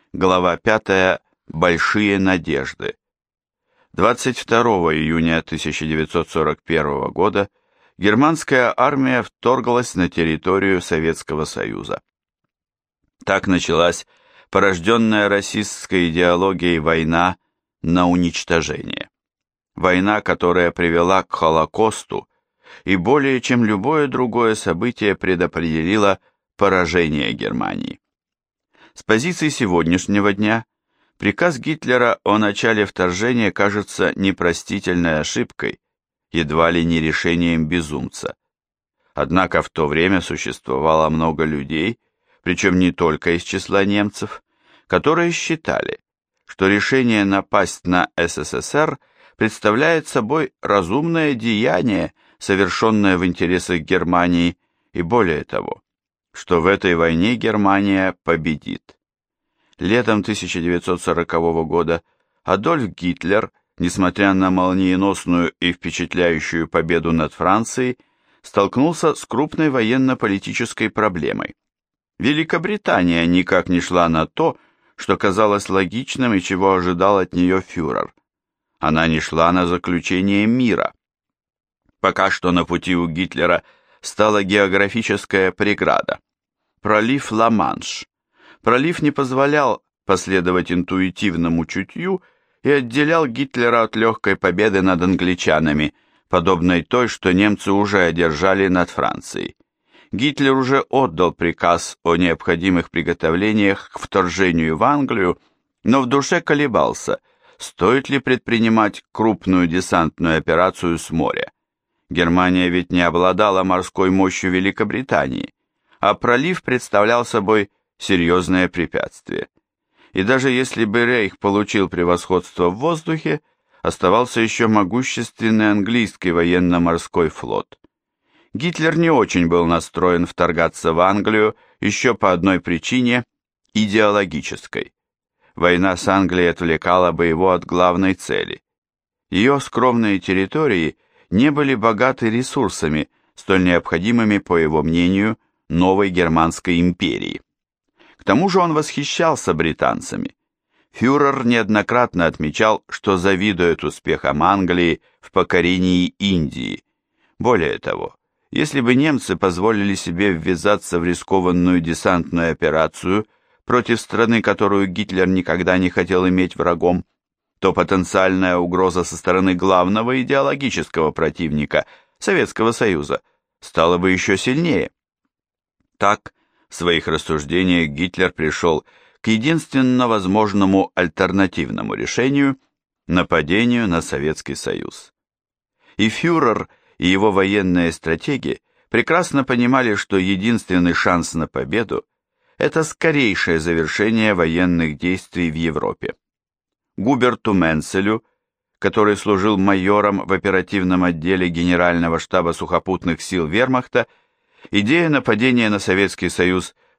Глава 5. Большие надежды. 22 июня 1941 года германская армия вторглась на территорию Советского Союза. Так началась порожденная расистской идеологией война на уничтожение. Война, которая привела к Холокосту и более чем любое другое событие предопределила поражение Германии. С позиции сегодняшнего дня приказ Гитлера о начале вторжения кажется непростительной ошибкой, едва ли не решением безумца. Однако в то время существовало много людей, причем не только из числа немцев, которые считали, что решение напасть на СССР представляет собой разумное деяние, совершенное в интересах Германии, и более того, что в этой войне Германия победит. Летом 1940 года Адольф Гитлер, несмотря на молниеносную и впечатляющую победу над Францией, столкнулся с крупной военно-политической проблемой. Великобритания никак не шла на то, что казалось логичным и чего ожидал от нее фюрер. Она не шла на заключение мира. Пока что на пути у Гитлера стала географическая преграда – пролив Ла-Манш. Пролив не позволял последовать интуитивному чутью и отделял Гитлера от легкой победы над англичанами, подобной той, что немцы уже одержали над Францией. Гитлер уже отдал приказ о необходимых приготовлениях к вторжению в Англию, но в душе колебался, стоит ли предпринимать крупную десантную операцию с моря. Германия ведь не обладала морской мощью Великобритании, а пролив представлял собой серьезное препятствие. И даже если бы Рейх получил превосходство в воздухе, оставался еще могущественный английский военно-морской флот. Гитлер не очень был настроен вторгаться в Англию еще по одной причине – идеологической. Война с Англией отвлекала бы его от главной цели. Ее скромные территории не были богаты ресурсами, столь необходимыми, по его мнению, новой Германской империи. К тому же он восхищался британцами. Фюрер неоднократно отмечал, что завидует успехам Англии в покорении Индии. Более того, если бы немцы позволили себе ввязаться в рискованную десантную операцию против страны, которую Гитлер никогда не хотел иметь врагом, то потенциальная угроза со стороны главного идеологического противника Советского Союза стала бы еще сильнее. Так, в своих рассуждениях Гитлер пришел к единственно возможному альтернативному решению – нападению на Советский Союз. И фюрер, и его военные стратеги прекрасно понимали, что единственный шанс на победу – это скорейшее завершение военных действий в Европе. Губерту Менцелю, который служил майором в оперативном отделе Генерального штаба сухопутных сил Вермахта, идея нападения на Советский Союз в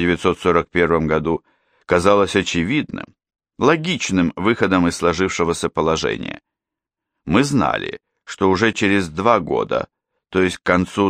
1941 году казалась очевидным, логичным выходом из сложившегося положения. Мы знали, что уже через 2 года, то есть к концу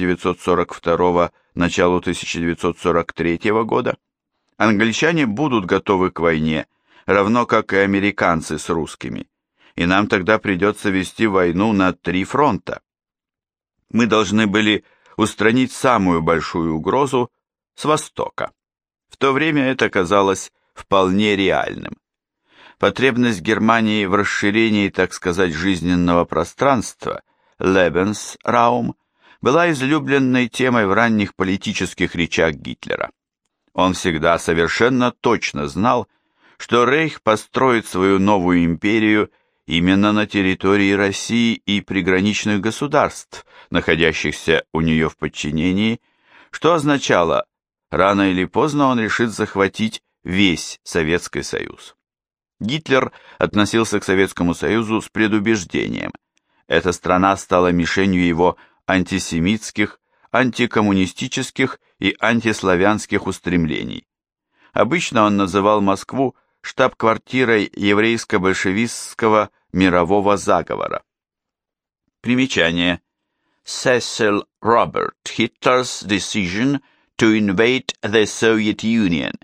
1942 началу 1943 года, англичане будут готовы к войне, равно как и американцы с русскими, и нам тогда придется вести войну на 3 фронта. Мы должны были устранить самую большую угрозу с востока. В то время это казалось вполне реальным. Потребность Германии в расширении, так сказать, жизненного пространства, Lebensraum, была излюбленной темой в ранних политических речах Гитлера. Он всегда совершенно точно знал, что Рейх построит свою новую империю именно на территории России и приграничных государств, находящихся у нее в подчинении, что означало, рано или поздно он решит захватить весь Советский Союз. Гитлер относился к Советскому Союзу с предубеждением. Эта страна стала мишенью его антисемитских, антикоммунистических и антиславянских устремлений. Обычно он называл Москву штаб-квартирой еврейско-большевистского мирового заговора. Примечание. Cecil Robert, Hitler's decision to invade the Soviet Union,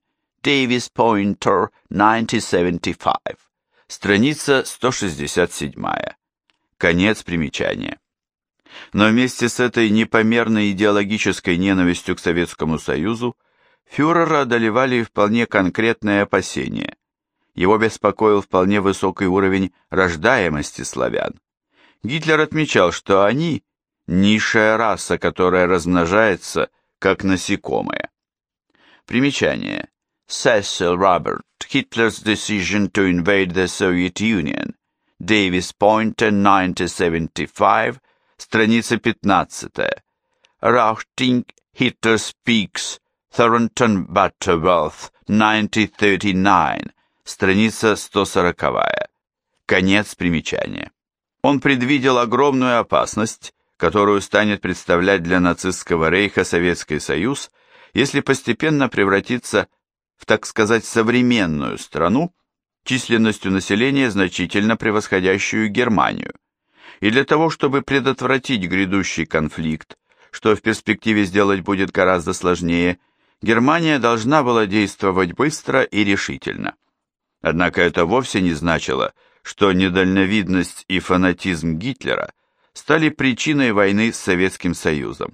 Davis Pointer 1975. Страница 167. Конец примечания. Но вместе с этой непомерной идеологической ненавистью к Советскому Союзу фюрера одолевали вполне конкретные опасения. Его беспокоил вполне высокий уровень рождаемости славян. Гитлер отмечал, что они – низшая раса, которая размножается, как насекомые. Примечание. Cecil Robert, Hitler's Decision to Invade the Soviet Union, Davis Pointer 1975, страница 15. Rauchting, Hitler Speaks, Thornton Butterworth, 1939, страница 140. Конец примечания. Он предвидел огромную опасность, которую станет представлять для нацистского рейха Советский Союз, если постепенно превратится в, так сказать, современную страну, численностью населения значительно превосходящую Германию. И для того, чтобы предотвратить грядущий конфликт, что в перспективе сделать будет гораздо сложнее, Германия должна была действовать быстро и решительно. Однако это вовсе не значило, что недальновидность и фанатизм Гитлера стали причиной войны с Советским Союзом.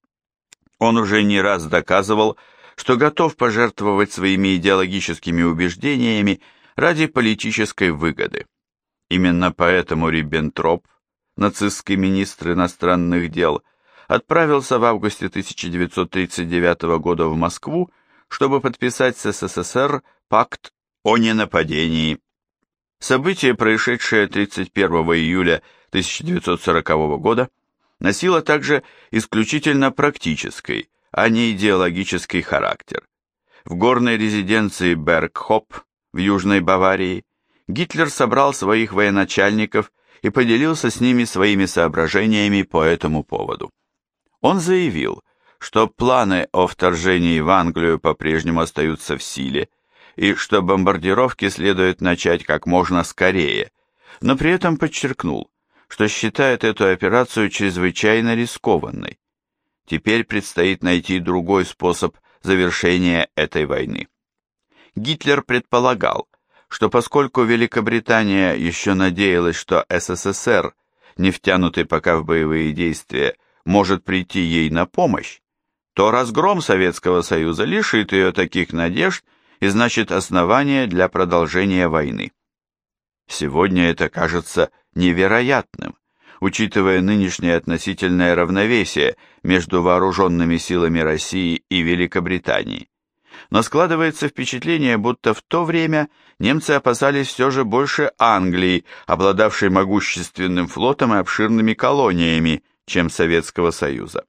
Он уже не раз доказывал, что готов пожертвовать своими идеологическими убеждениями ради политической выгоды. Именно поэтому Риббентроп, нацистский министр иностранных дел, отправился в августе 1939 года в Москву, чтобы подписать с СССР пакт о ненападении. Событие, происшедшее 31 июля 1940 года, носило также исключительно практический, а не идеологический характер. В горной резиденции Бергхоп в Южной Баварии Гитлер собрал своих военачальников и поделился с ними своими соображениями по этому поводу. Он заявил, что планы о вторжении в Англию по-прежнему остаются в силе, и что бомбардировки следует начать как можно скорее, но при этом подчеркнул, что считает эту операцию чрезвычайно рискованной. Теперь предстоит найти другой способ завершения этой войны. Гитлер предполагал, что поскольку Великобритания еще надеялась, что СССР, не втянутый пока в боевые действия, может прийти ей на помощь, то разгром Советского Союза лишит ее таких надежд и значит основания для продолжения войны. Сегодня это кажется невероятным, учитывая нынешнее относительное равновесие между вооруженными силами России и Великобритании. Но складывается впечатление, будто в то время немцы опасались все же больше Англии, обладавшей могущественным флотом и обширными колониями, чем Советского Союза.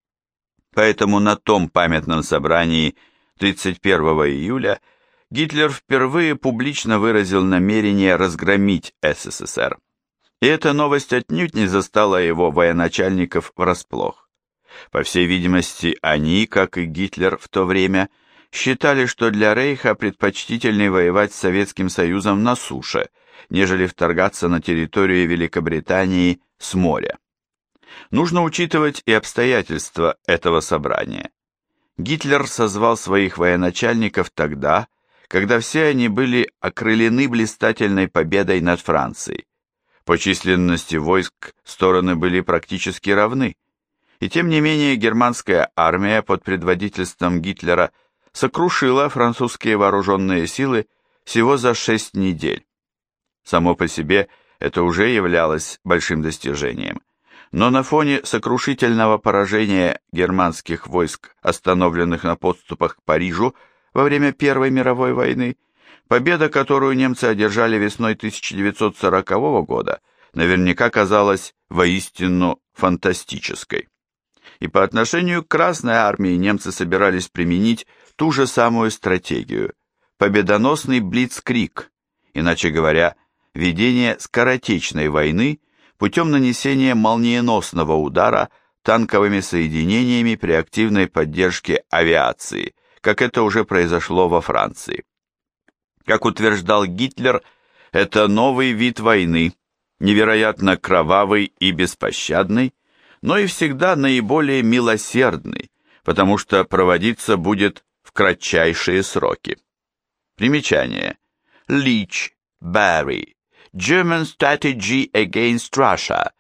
Поэтому на том памятном собрании 31 июля Гитлер впервые публично выразил намерение разгромить СССР. И эта новость отнюдь не застала его военачальников врасплох. По всей видимости, они, как и Гитлер в то время, считали, что для Рейха предпочтительнее воевать с Советским Союзом на суше, нежели вторгаться на территорию Великобритании с моря. Нужно учитывать и обстоятельства этого собрания. Гитлер созвал своих военачальников тогда, когда все они были окрылены блистательной победой над Францией. По численности войск стороны были практически равны, и тем не менее германская армия под предводительством Гитлера сокрушила французские вооруженные силы всего за 6 недель. Само по себе это уже являлось большим достижением, но на фоне сокрушительного поражения германских войск, остановленных на подступах к Парижу во время Первой мировой войны, победа, которую немцы одержали весной 1940 года, наверняка казалась воистину фантастической. И по отношению к Красной армии немцы собирались применить ту же самую стратегию – победоносный блицкриг, иначе говоря, ведение скоротечной войны путем нанесения молниеносного удара танковыми соединениями при активной поддержке авиации, как это уже произошло во Франции. Как утверждал Гитлер, это новый вид войны, невероятно кровавый и беспощадный, но и всегда наиболее милосердный, потому что проводиться будет в кратчайшие сроки. Примечание. Leach, Barry. German Strategy Against Russia,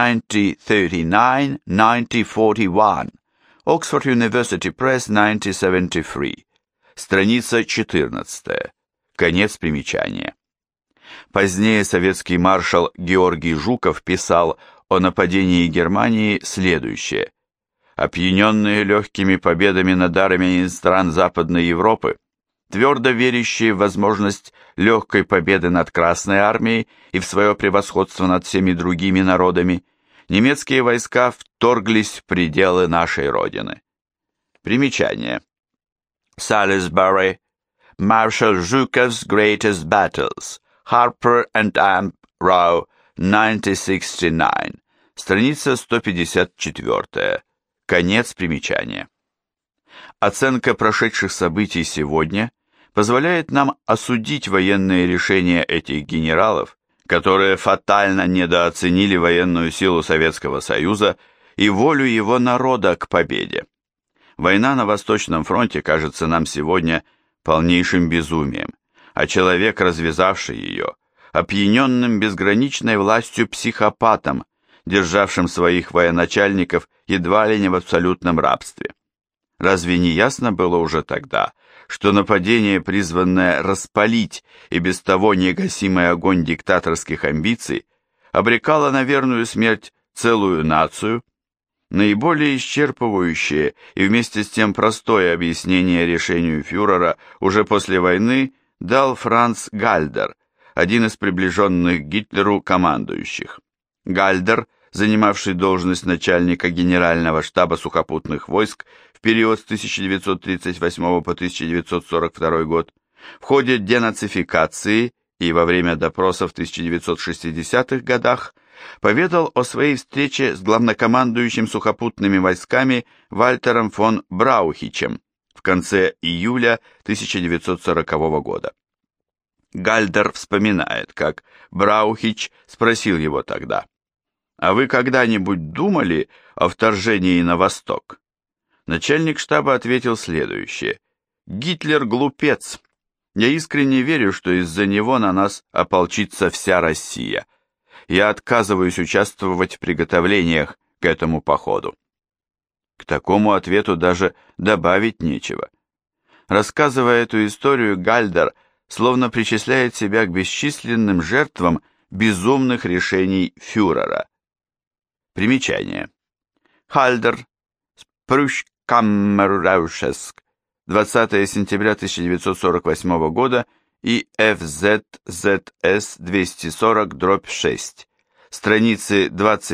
1939-1941. Oxford University Press, 1973. Страница 14. Конец примечания. Позднее советский маршал Георгий Жуков писал о нападении Германии следующее. Опьяненные легкими победами над армиями стран Западной Европы, твердо верящие в возможность легкой победы над Красной армией и в свое превосходство над всеми другими народами, немецкие войска вторглись в пределы нашей Родины. Примечание. Salisbury, Marshal Zhukov's Greatest Battles, Harper and M. Row, 1969, страница 154, конец примечания. Оценка прошедших событий сегодня позволяет нам осудить военные решения этих генералов, которые фатально недооценили военную силу Советского Союза и волю его народа к победе. Война на Восточном фронте кажется нам сегодня полнейшим безумием, а человек, развязавший ее, опьяненным безграничной властью психопатом, державшим своих военачальников едва ли не в абсолютном рабстве. Разве не ясно было уже тогда, что нападение, призванное распалить и без того негасимый огонь диктаторских амбиций, обрекало на верную смерть целую нацию? Наиболее исчерпывающее и вместе с тем простое объяснение решению фюрера уже после войны дал Франц Гальдер, один из приближенных к Гитлеру командующих. Гальдер, занимавший должность начальника Генерального штаба сухопутных войск в период с 1938 по 1942 год, в ходе денацификации и во время допросов в 1960-х годах поведал о своей встрече с главнокомандующим сухопутными войсками Вальтером фон Браухичем в конце июля 1940 года. Гальдер вспоминает, как Браухич спросил его тогда: «А вы когда-нибудь думали о вторжении на восток?» Начальник штаба ответил следующее: «Гитлер глупец. Я искренне верю, что из-за него на нас ополчится вся Россия. Я отказываюсь участвовать в приготовлениях к этому походу». К такому ответу даже добавить нечего. Рассказывая эту историю, Гальдер словно причисляет себя к бесчисленным жертвам безумных решений фюрера. Примечание. Хальдер, Спрюшкаммерраушеск, 20 сентября 1948 года и ФЗЗС 240/6, страницы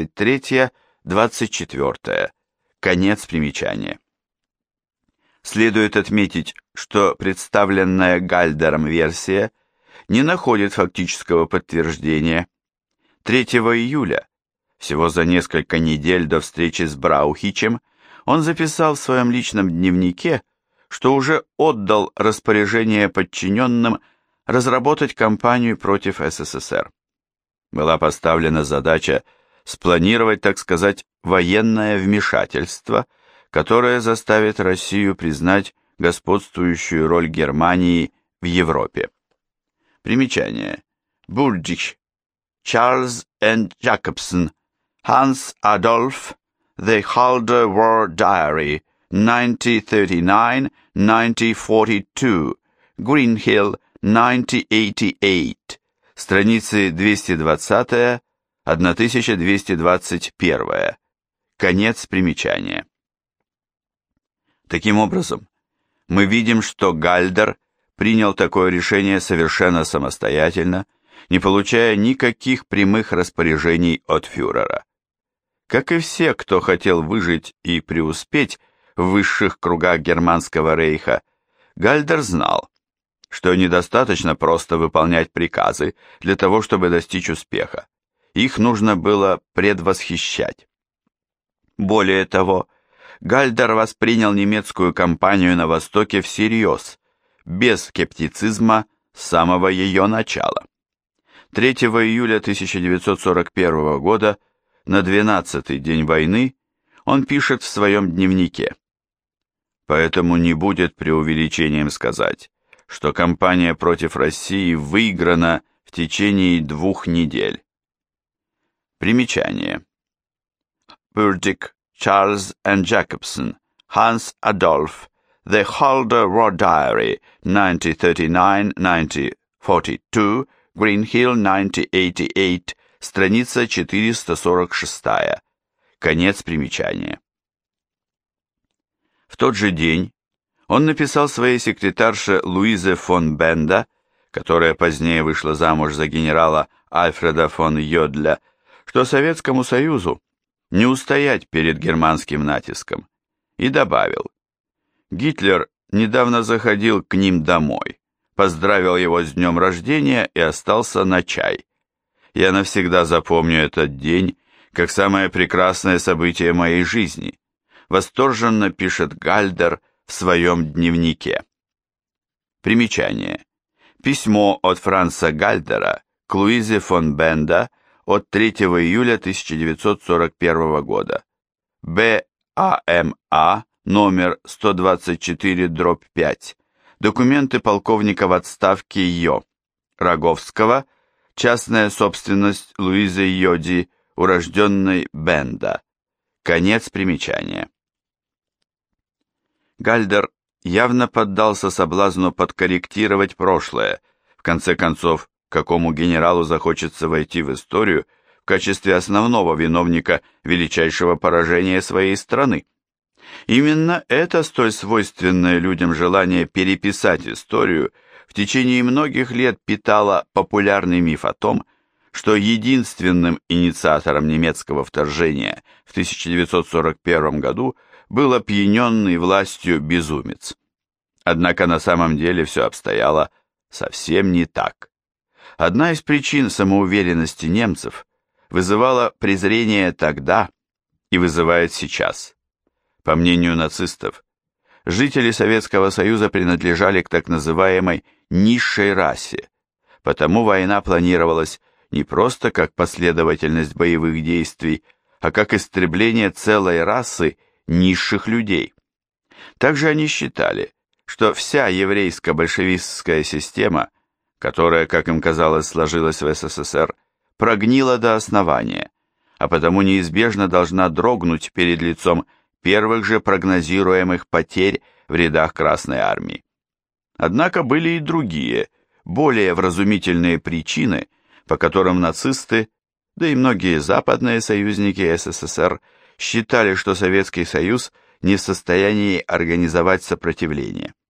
23-24, конец примечания. Следует отметить, что представленная Гальдером версия не находит фактического подтверждения. 3 июля, всего за несколько недель до встречи с Браухичем, он записал в своем личном дневнике, что уже отдал распоряжение подчиненным разработать кампанию против СССР. Была поставлена задача спланировать, так сказать, военное вмешательство, которое заставит Россию признать господствующую роль Германии в Европе. Примечание. Бурдич, Чарльз Н. Jacobson, Hans Adolf, The Halder War Diary, 1939-1942, Greenhill, 1988, страницы 220-1221, конец примечания. Таким образом, мы видим, что Гальдер принял такое решение совершенно самостоятельно, не получая никаких прямых распоряжений от фюрера. Как и все, кто хотел выжить и преуспеть в высших кругах Германского рейха, Гальдер знал, что недостаточно просто выполнять приказы для того, чтобы достичь успеха. Их нужно было предвосхищать. Более того, Гальдер воспринял немецкую кампанию на Востоке всерьез, без скептицизма с самого ее начала. 3 июля 1941 года, на 12-й день войны, он пишет в своем дневнике: «Поэтому не будет преувеличением сказать, что кампания против России выиграна в течение 2 недель. Примечание. Burdick, Charles and Jacobson, Hans Adolf, The Halder War Diary, 1939-1942, Green Hill, 1988, страница 446. Конец примечания. В тот же день он написал своей секретарше Луизе фон Бенда, которая позднее вышла замуж за генерала Альфреда фон Йодля, что Советскому Союзу не устоять перед германским натиском, и добавил: «Гитлер недавно заходил к ним домой, поздравил его с днем рождения и остался на чай. Я навсегда запомню этот день как самое прекрасное событие моей жизни», восторженно пишет Гальдер в своем дневнике. Примечание. Письмо от Франца Гальдера к Луизе фон Бенда от 3 июля 1941 года. БАМА номер 124/5. Документы полковника в отставке Йо. Роговского. Частная собственность Луизы Йоди, урожденной Бенда. Конец примечания. Гальдер явно поддался соблазну подкорректировать прошлое, в конце концов, какому генералу захочется войти в историю в качестве основного виновника величайшего поражения своей страны. Именно это столь свойственное людям желание переписать историю в течение многих лет питало популярный миф о том, что единственным инициатором немецкого вторжения в 1941 году был опьяненный властью безумец. Однако на самом деле все обстояло совсем не так. Одна из причин самоуверенности немцев вызывала презрение тогда и вызывает сейчас. По мнению нацистов, жители Советского Союза принадлежали к так называемой низшей расе, потому война планировалась не просто как последовательность боевых действий, а как истребление целой расы низших людей. Также они считали, что вся еврейско-большевистская система, которая, как им казалось, сложилась в СССР, прогнила до основания, а потому неизбежно должна дрогнуть перед лицом первых же прогнозируемых потерь в рядах Красной Армии. Однако были и другие, более вразумительные причины, по которым нацисты, да и многие западные союзники СССР считали, что Советский Союз не в состоянии организовать сопротивление.